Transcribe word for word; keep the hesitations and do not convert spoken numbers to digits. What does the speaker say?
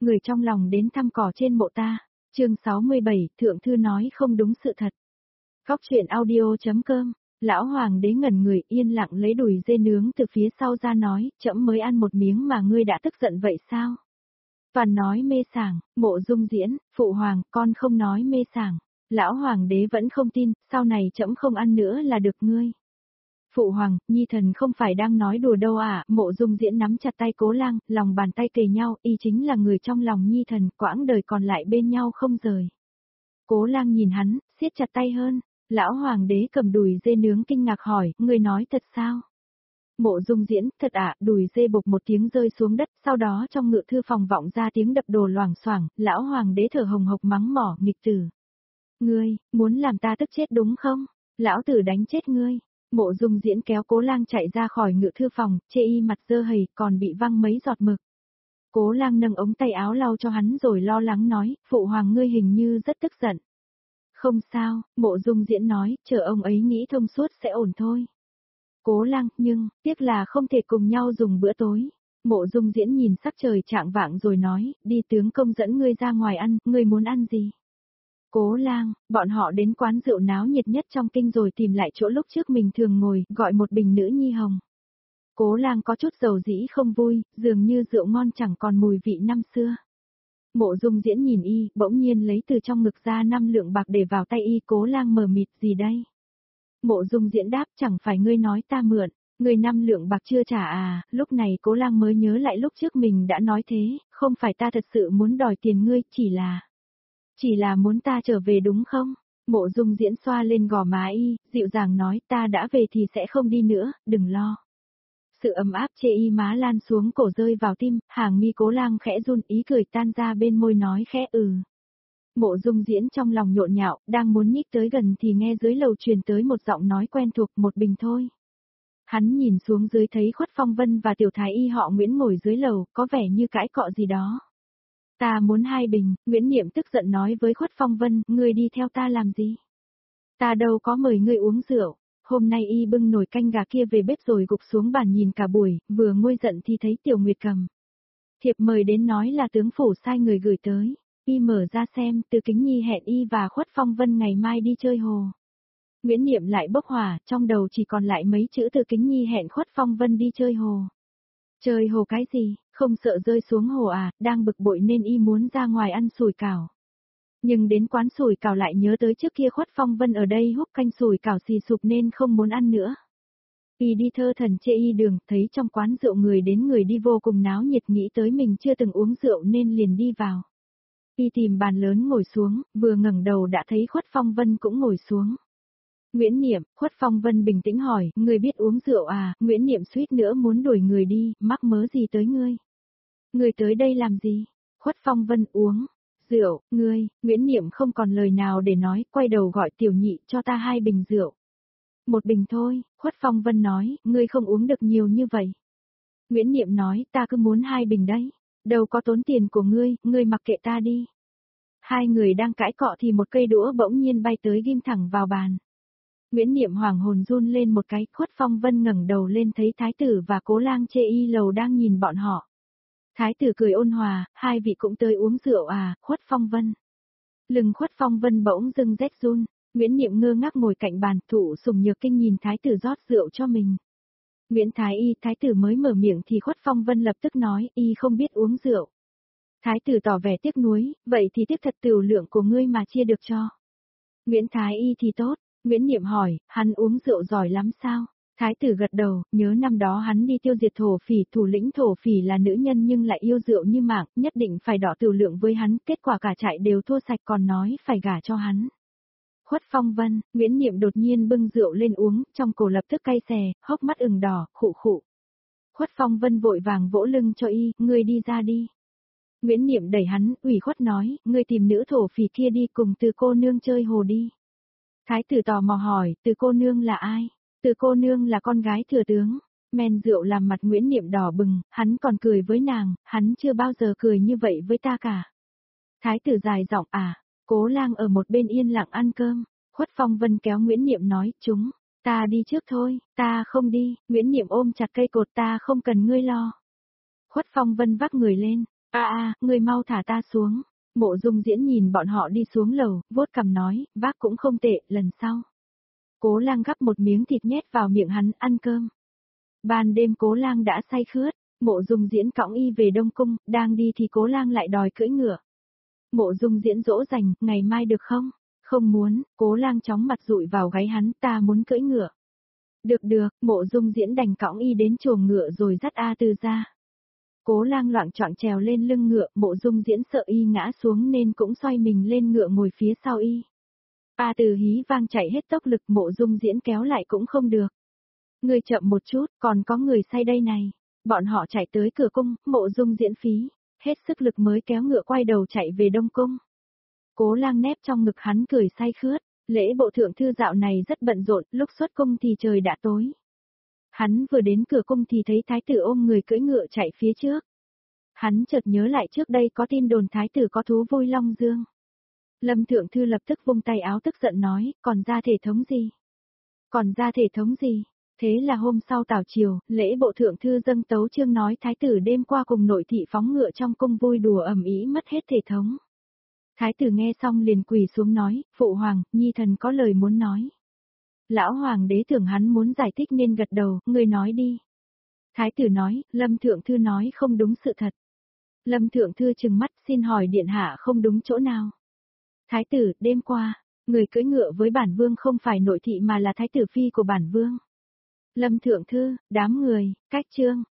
người trong lòng đến thăm cỏ trên mộ ta. Chương sáu mươi bảy, thượng thư nói không đúng sự thật. Góc truyện audio.com. Lão hoàng đế ngẩn người yên lặng lấy đùi dê nướng từ phía sau ra nói, trẫm mới ăn một miếng mà ngươi đã tức giận vậy sao? Toàn nói mê sảng, Mộ Dung diễn, phụ hoàng, con không nói mê sảng. Lão hoàng đế vẫn không tin, sau này trẫm không ăn nữa là được ngươi. Phụ hoàng, nhi thần không phải đang nói đùa đâu à, Mộ Dung diễn nắm chặt tay Cố Lang, lòng bàn tay kề nhau, y chính là người trong lòng nhi thần, quãng đời còn lại bên nhau không rời. Cố Lang nhìn hắn, siết chặt tay hơn. Lão hoàng đế cầm đùi dê nướng kinh ngạc hỏi, ngươi nói thật sao? Mộ Dung diễn, thật ạ, à, đùi dê bục một tiếng rơi xuống đất, sau đó trong ngự thư phòng vọng ra tiếng đập đồ loảng xoảng, lão hoàng đế thở hồng hộc mắng mỏ, nghịch tử. Ngươi, muốn làm ta tức chết đúng không? Lão tử đánh chết ngươi. Mộ Dung diễn kéo Cố Lang chạy ra khỏi ngự thư phòng, chê y mặt dơ hầy, còn bị văng mấy giọt mực. Cố Lang nâng ống tay áo lau cho hắn rồi lo lắng nói, phụ hoàng ngươi hình như rất tức giận. Không sao, Mộ Dung diễn nói, chờ ông ấy nghĩ thông suốt sẽ ổn thôi. Cố Lang, nhưng, tiếc là không thể cùng nhau dùng bữa tối. Mộ Dung diễn nhìn sắc trời chạng vạng rồi nói, đi tướng công dẫn ngươi ra ngoài ăn, ngươi muốn ăn gì? Cố Lang, bọn họ đến quán rượu náo nhiệt nhất trong kinh rồi tìm lại chỗ lúc trước mình thường ngồi, gọi một bình nữ nhi hồng. Cố Lang có chút dầu dĩ không vui, dường như rượu ngon chẳng còn mùi vị năm xưa. Mộ Dung diễn nhìn y, bỗng nhiên lấy từ trong ngực ra năm lượng bạc để vào tay y. Cố Lang mờ mịt, gì đây? Mộ Dung diễn đáp, chẳng phải ngươi nói ta mượn, ngươi năm lượng bạc chưa trả à? Lúc này Cố Lang mới nhớ lại lúc trước mình đã nói thế, không phải ta thật sự muốn đòi tiền ngươi, chỉ là... Chỉ là muốn ta trở về đúng không? Mộ Dung diễn xoa lên gò má y, dịu dàng nói, ta đã về thì sẽ không đi nữa, đừng lo. Sự ấm áp chê y má lan xuống cổ rơi vào tim, hàng mi Cố Lang khẽ run, ý cười tan ra bên môi nói khẽ ừ. Mộ Dung diễn trong lòng nhộn nhạo, đang muốn nhích tới gần thì nghe dưới lầu truyền tới một giọng nói quen thuộc, một bình thôi. Hắn nhìn xuống dưới thấy Khuất Phong Vân và tiểu thái y họ Nguyễn ngồi dưới lầu, có vẻ như cãi cọ gì đó. Ta muốn hai bình, Nguyễn Niệm tức giận nói với Khuất Phong Vân, ngươi đi theo ta làm gì? Ta đâu có mời ngươi uống rượu. Hôm nay y bưng nồi canh gà kia về bếp rồi gục xuống bàn nhìn cả buổi, vừa nguôi giận thì thấy Tiểu Nguyệt cầm thiệp mời đến nói là tướng phủ sai người gửi tới. Y mở ra xem, Từ Kính Nhi hẹn y và Khuất Phong Vân ngày mai đi chơi hồ. Nguyễn Niệm lại bốc hỏa, trong đầu chỉ còn lại mấy chữ Từ Kính Nhi hẹn Khuất Phong Vân đi chơi hồ. Chơi hồ cái gì, không sợ rơi xuống hồ à, đang bực bội nên y muốn ra ngoài ăn sủi cảo. Nhưng đến quán sủi cảo lại nhớ tới trước kia Khuất Phong Vân ở đây húp canh sủi cảo xì sụp nên không muốn ăn nữa. Y đi thơ thần chê y đường, thấy trong quán rượu người đến người đi vô cùng náo nhiệt, nghĩ tới mình chưa từng uống rượu nên liền đi vào. Y tìm bàn lớn ngồi xuống, vừa ngẩng đầu đã thấy Khuất Phong Vân cũng ngồi xuống. Nguyễn Niệm, Khuất Phong Vân bình tĩnh hỏi, ngươi biết uống rượu à? Nguyễn Niệm suýt nữa muốn đuổi người đi, mắc mớ gì tới ngươi? Ngươi tới đây làm gì? Khuất Phong Vân uống rượu, ngươi, Nguyễn Niệm không còn lời nào để nói, quay đầu gọi tiểu nhị cho ta hai bình rượu. Một bình thôi, Khuất Phong Vân nói, ngươi không uống được nhiều như vậy. Nguyễn Niệm nói, ta cứ muốn hai bình đấy, đâu có tốn tiền của ngươi, ngươi mặc kệ ta đi. Hai người đang cãi cọ thì một cây đũa bỗng nhiên bay tới ghim thẳng vào bàn. Nguyễn Niệm hoàng hồn run lên một cái, Khuất Phong Vân ngẩng đầu lên thấy thái tử và Cố Lang chê y lầu đang nhìn bọn họ. Thái tử cười ôn hòa, hai vị cũng tới uống rượu à, Khuất Phong Vân. Lưng Khuất Phong Vân bỗng dưng rét run, Nguyễn Niệm ngơ ngác ngồi cạnh bàn, Thụ Sùng Nhược Kinh nhìn thái tử rót rượu cho mình. Nguyễn Thái y, thái tử mới mở miệng thì Khuất Phong Vân lập tức nói, y không biết uống rượu. Thái tử tỏ vẻ tiếc nuối, vậy thì tiếp thật tửu lượng của ngươi mà chia được cho. Nguyễn Thái y thì tốt. Nguyễn Niệm hỏi, hắn uống rượu giỏi lắm sao? Thái tử gật đầu, nhớ năm đó hắn đi tiêu diệt thổ phỉ, thủ lĩnh thổ phỉ là nữ nhân nhưng lại yêu rượu như mạng, nhất định phải đọ tửu lượng với hắn, kết quả cả trại đều thua sạch còn nói phải gả cho hắn. Khuất Phong Vân, Nguyễn Niệm đột nhiên bưng rượu lên uống, trong cổ lập tức cay xè, hốc mắt ửng đỏ, khụ khụ. Khuất Phong Vân vội vàng vỗ lưng cho y, ngươi đi ra đi. Nguyễn Niệm đẩy hắn, ủy khuất nói, ngươi tìm nữ thổ phỉ kia đi cùng Từ cô nương chơi hồ đi. Thái tử tò mò hỏi, Từ cô nương là ai? Từ cô nương là con gái thừa tướng. Men rượu làm mặt Nguyễn Niệm đỏ bừng, hắn còn cười với nàng, hắn chưa bao giờ cười như vậy với ta cả. Thái tử dài giọng à, Cố Lang ở một bên yên lặng ăn cơm. Khuất Phong Vân kéo Nguyễn Niệm nói, chúng, ta đi trước thôi, ta không đi. Nguyễn Niệm ôm chặt cây cột, ta không cần ngươi lo. Khuất Phong Vân vác người lên, A a, người mau thả ta xuống. Mộ Dung Diễn nhìn bọn họ đi xuống lầu, vuốt cằm nói, bác cũng không tệ, lần sau. Cố Lang gắp một miếng thịt nhét vào miệng hắn, ăn cơm. Ban đêm Cố Lang đã say khướt, Mộ Dung Diễn cõng y về Đông Cung, đang đi thì Cố Lang lại đòi cưỡi ngựa. Mộ Dung Diễn dỗ dành, ngày mai được không? Không muốn, Cố Lang chóng mặt dụi vào gáy hắn, ta muốn cưỡi ngựa. Được được, Mộ Dung Diễn đành cõng y đến chuồng ngựa rồi dắt A Từ ra. Cố Lang loạng choạng trèo lên lưng ngựa, Mộ Dung Diễn sợ y ngã xuống nên cũng xoay mình lên ngựa ngồi phía sau y. A Từ hí vang chạy hết tốc lực, Mộ Dung Diễn kéo lại cũng không được. Người chậm một chút, còn có người say đây này. Bọn họ chạy tới cửa cung, Mộ Dung Diễn phí hết sức lực mới kéo ngựa quay đầu chạy về Đông Cung. Cố Lang nép trong ngực hắn cười say khướt, lễ bộ thượng thư dạo này rất bận rộn, lúc xuất cung thì trời đã tối. Hắn vừa đến cửa cung thì thấy thái tử ôm người cưỡi ngựa chạy phía trước. Hắn chợt nhớ lại trước đây có tin đồn thái tử có thú vui Long Dương. Lâm thượng thư lập tức vung tay áo tức giận nói, còn ra thể thống gì? Còn ra thể thống gì? Thế là hôm sau tảo chiều, lễ bộ thượng thư dâng tấu chương nói thái tử đêm qua cùng nội thị phóng ngựa trong cung vui đùa ầm ĩ mất hết thể thống. Thái tử nghe xong liền quỳ xuống nói, phụ hoàng, nhi thần có lời muốn nói. Lão hoàng đế tưởng hắn muốn giải thích nên gật đầu, người nói đi. Thái tử nói, Lâm thượng thư nói không đúng sự thật. Lâm thượng thư trừng mắt, xin hỏi điện hạ không đúng chỗ nào. Thái tử, đêm qua, người cưỡi ngựa với bản vương không phải nội thị mà là thái tử phi của bản vương. Lâm thượng thư, đám người, cách chương.